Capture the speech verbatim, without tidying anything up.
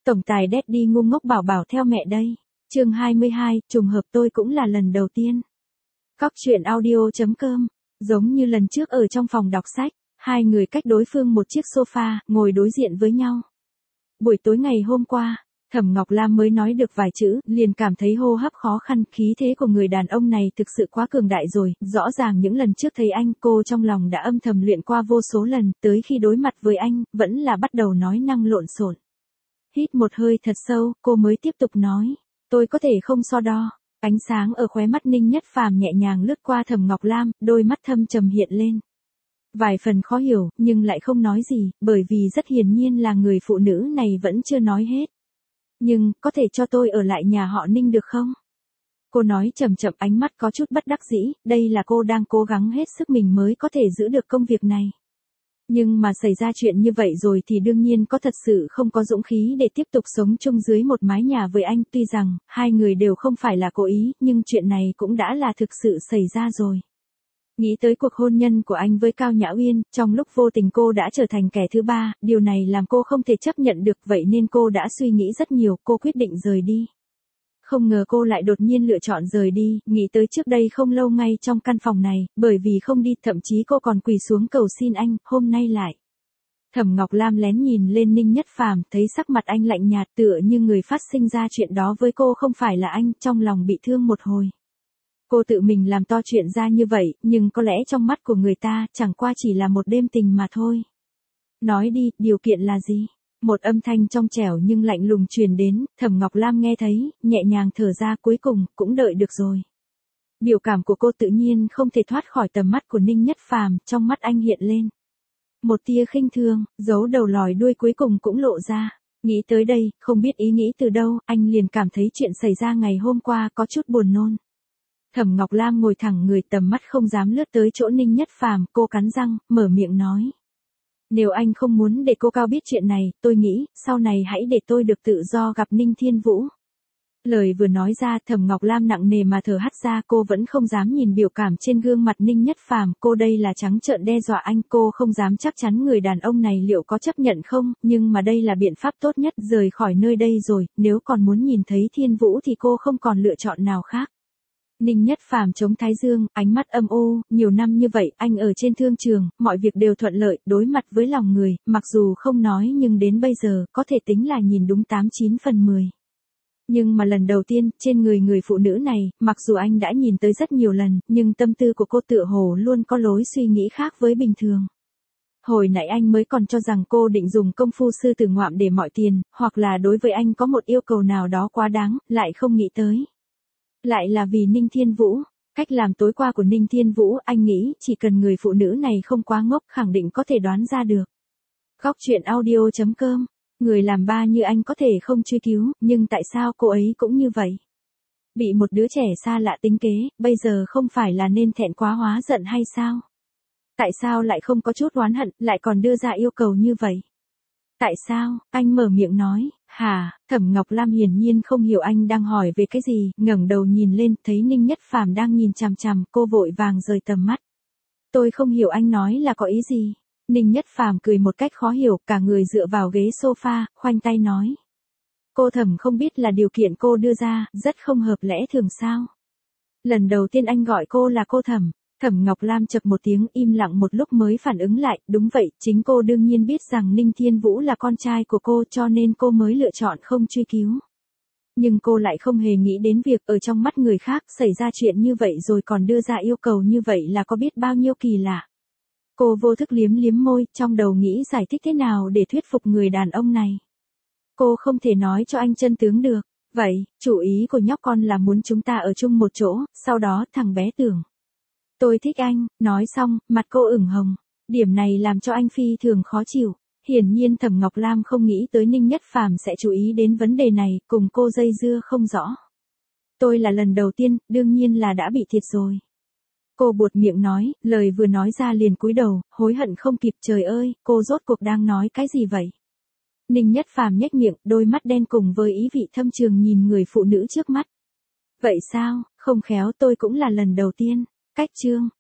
Tổng tài Daddy ngu ngốc bảo bảo theo mẹ đây. Chương hai mươi hai, trùng hợp tôi cũng là lần đầu tiên. Cóc truyện audio chấm com. Giống như lần trước ở trong phòng đọc sách, hai người cách đối phương một chiếc sofa, ngồi đối diện với nhau. Buổi tối ngày hôm qua, Thẩm Ngọc Lam mới nói được vài chữ, liền cảm thấy hô hấp khó khăn, khí thế của người đàn ông này thực sự quá cường đại rồi, rõ ràng những lần trước thấy anh, cô trong lòng đã âm thầm luyện qua vô số lần, tới khi đối mặt với anh, vẫn là bắt đầu nói năng lộn xộn. Hít một hơi thật sâu, cô mới tiếp tục nói, tôi có thể không so đo. Ánh sáng ở khóe mắt Ninh Nhất Phàm nhẹ nhàng lướt qua Thẩm Ngọc Lam, đôi mắt thâm trầm hiện lên. Vài phần khó hiểu, nhưng lại không nói gì, bởi vì rất hiển nhiên là người phụ nữ này vẫn chưa nói hết. Nhưng, có thể cho tôi ở lại nhà họ Ninh được không? Cô nói chậm chậm, ánh mắt có chút bất đắc dĩ, đây là cô đang cố gắng hết sức mình mới có thể giữ được công việc này. Nhưng mà xảy ra chuyện như vậy rồi thì đương nhiên có thật sự không có dũng khí để tiếp tục sống chung dưới một mái nhà với anh, tuy rằng, hai người đều không phải là cố ý, nhưng chuyện này cũng đã là thực sự xảy ra rồi. Nghĩ tới cuộc hôn nhân của anh với Cao Nhã Uyên, trong lúc vô tình cô đã trở thành kẻ thứ ba, điều này làm cô không thể chấp nhận được, vậy nên cô đã suy nghĩ rất nhiều, cô quyết định rời đi. Không ngờ cô lại đột nhiên lựa chọn rời đi, nghĩ tới trước đây không lâu ngay trong căn phòng này, bởi vì không đi, thậm chí cô còn quỳ xuống cầu xin anh, hôm nay lại. Thẩm Ngọc Lam lén nhìn lên Ninh Nhất Phàm, thấy sắc mặt anh lạnh nhạt tựa như người phát sinh ra chuyện đó với cô không phải là anh, trong lòng bị thương một hồi. Cô tự mình làm to chuyện ra như vậy, nhưng có lẽ trong mắt của người ta, chẳng qua chỉ là một đêm tình mà thôi. Nói đi, điều kiện là gì? Một âm thanh trong trẻo nhưng lạnh lùng truyền đến, Thẩm Ngọc Lam nghe thấy, nhẹ nhàng thở ra, cuối cùng, cũng đợi được rồi. Biểu cảm của cô tự nhiên không thể thoát khỏi tầm mắt của Ninh Nhất Phàm, trong mắt anh hiện lên. Một tia khinh thường, giấu đầu lòi đuôi cuối cùng cũng lộ ra. Nghĩ tới đây, không biết ý nghĩ từ đâu, anh liền cảm thấy chuyện xảy ra ngày hôm qua có chút buồn nôn. Thẩm Ngọc Lam ngồi thẳng người, tầm mắt không dám lướt tới chỗ Ninh Nhất Phàm, cô cắn răng, mở miệng nói. Nếu anh không muốn để cô Cao biết chuyện này, tôi nghĩ, sau này hãy để tôi được tự do gặp Ninh Thiên Vũ. Lời vừa nói ra, Thẩm Ngọc Lam nặng nề mà thở hắt ra, cô vẫn không dám nhìn biểu cảm trên gương mặt Ninh Nhất Phàm, cô đây là trắng trợn đe dọa anh, cô không dám chắc chắn người đàn ông này liệu có chấp nhận không, nhưng mà đây là biện pháp tốt nhất, rời khỏi nơi đây rồi, nếu còn muốn nhìn thấy Thiên Vũ thì cô không còn lựa chọn nào khác. Ninh Nhất Phàm chống thái dương, ánh mắt âm u, nhiều năm như vậy, anh ở trên thương trường, mọi việc đều thuận lợi, đối mặt với lòng người, mặc dù không nói nhưng đến bây giờ, có thể tính là nhìn đúng tám chín phần mười. Nhưng mà lần đầu tiên, trên người người phụ nữ này, mặc dù anh đã nhìn tới rất nhiều lần, nhưng tâm tư của cô tựa hồ luôn có lối suy nghĩ khác với bình thường. Hồi nãy anh mới còn cho rằng cô định dùng công phu sư tử ngoạm để mọi tiền, hoặc là đối với anh có một yêu cầu nào đó quá đáng, lại không nghĩ tới. Lại là vì Ninh Thiên Vũ. Cách làm tối qua của Ninh Thiên Vũ, anh nghĩ chỉ cần người phụ nữ này không quá ngốc, khẳng định có thể đoán ra được. Cóc truyện audio chấm com. Người làm ba như anh có thể không truy cứu, nhưng tại sao cô ấy cũng như vậy? Bị một đứa trẻ xa lạ tính kế, bây giờ không phải là nên thẹn quá hóa giận hay sao? Tại sao lại không có chút oán hận, lại còn đưa ra yêu cầu như vậy? Tại sao? Anh mở miệng nói, hả? Thẩm Ngọc Lam hiển nhiên không hiểu anh đang hỏi về cái gì, ngẩng đầu nhìn lên, thấy Ninh Nhất Phàm đang nhìn chằm chằm, cô vội vàng rời tầm mắt. Tôi không hiểu anh nói là có ý gì. Ninh Nhất Phàm cười một cách khó hiểu, cả người dựa vào ghế sofa, khoanh tay nói. Cô Thẩm không biết là điều kiện cô đưa ra, rất không hợp lẽ thường sao? Lần đầu tiên anh gọi cô là cô Thẩm. Thẩm Ngọc Lam chập một tiếng, im lặng một lúc mới phản ứng lại, đúng vậy, chính cô đương nhiên biết rằng Ninh Thiên Vũ là con trai của cô, cho nên cô mới lựa chọn không truy cứu. Nhưng cô lại không hề nghĩ đến việc ở trong mắt người khác xảy ra chuyện như vậy rồi còn đưa ra yêu cầu như vậy là có biết bao nhiêu kỳ lạ. Cô vô thức liếm liếm môi, trong đầu nghĩ giải thích thế nào để thuyết phục người đàn ông này. Cô không thể nói cho anh chân tướng được, vậy, chủ ý của nhóc con là muốn chúng ta ở chung một chỗ, sau đó thằng bé tưởng. Tôi thích anh, nói xong, mặt cô ửng hồng. Điểm này làm cho anh phi thường khó chịu. Hiển nhiên Thẩm Ngọc Lam không nghĩ tới Ninh Nhất Phàm sẽ chú ý đến vấn đề này, cùng cô dây dưa không rõ. Tôi là lần đầu tiên, đương nhiên là đã bị thiệt rồi. Cô buột miệng nói, lời vừa nói ra liền cúi đầu, hối hận không kịp, trời ơi, cô rốt cuộc đang nói cái gì vậy? Ninh Nhất Phàm nhếch miệng, đôi mắt đen cùng với ý vị thâm trường nhìn người phụ nữ trước mắt. Vậy sao, không khéo tôi cũng là lần đầu tiên. Cách chương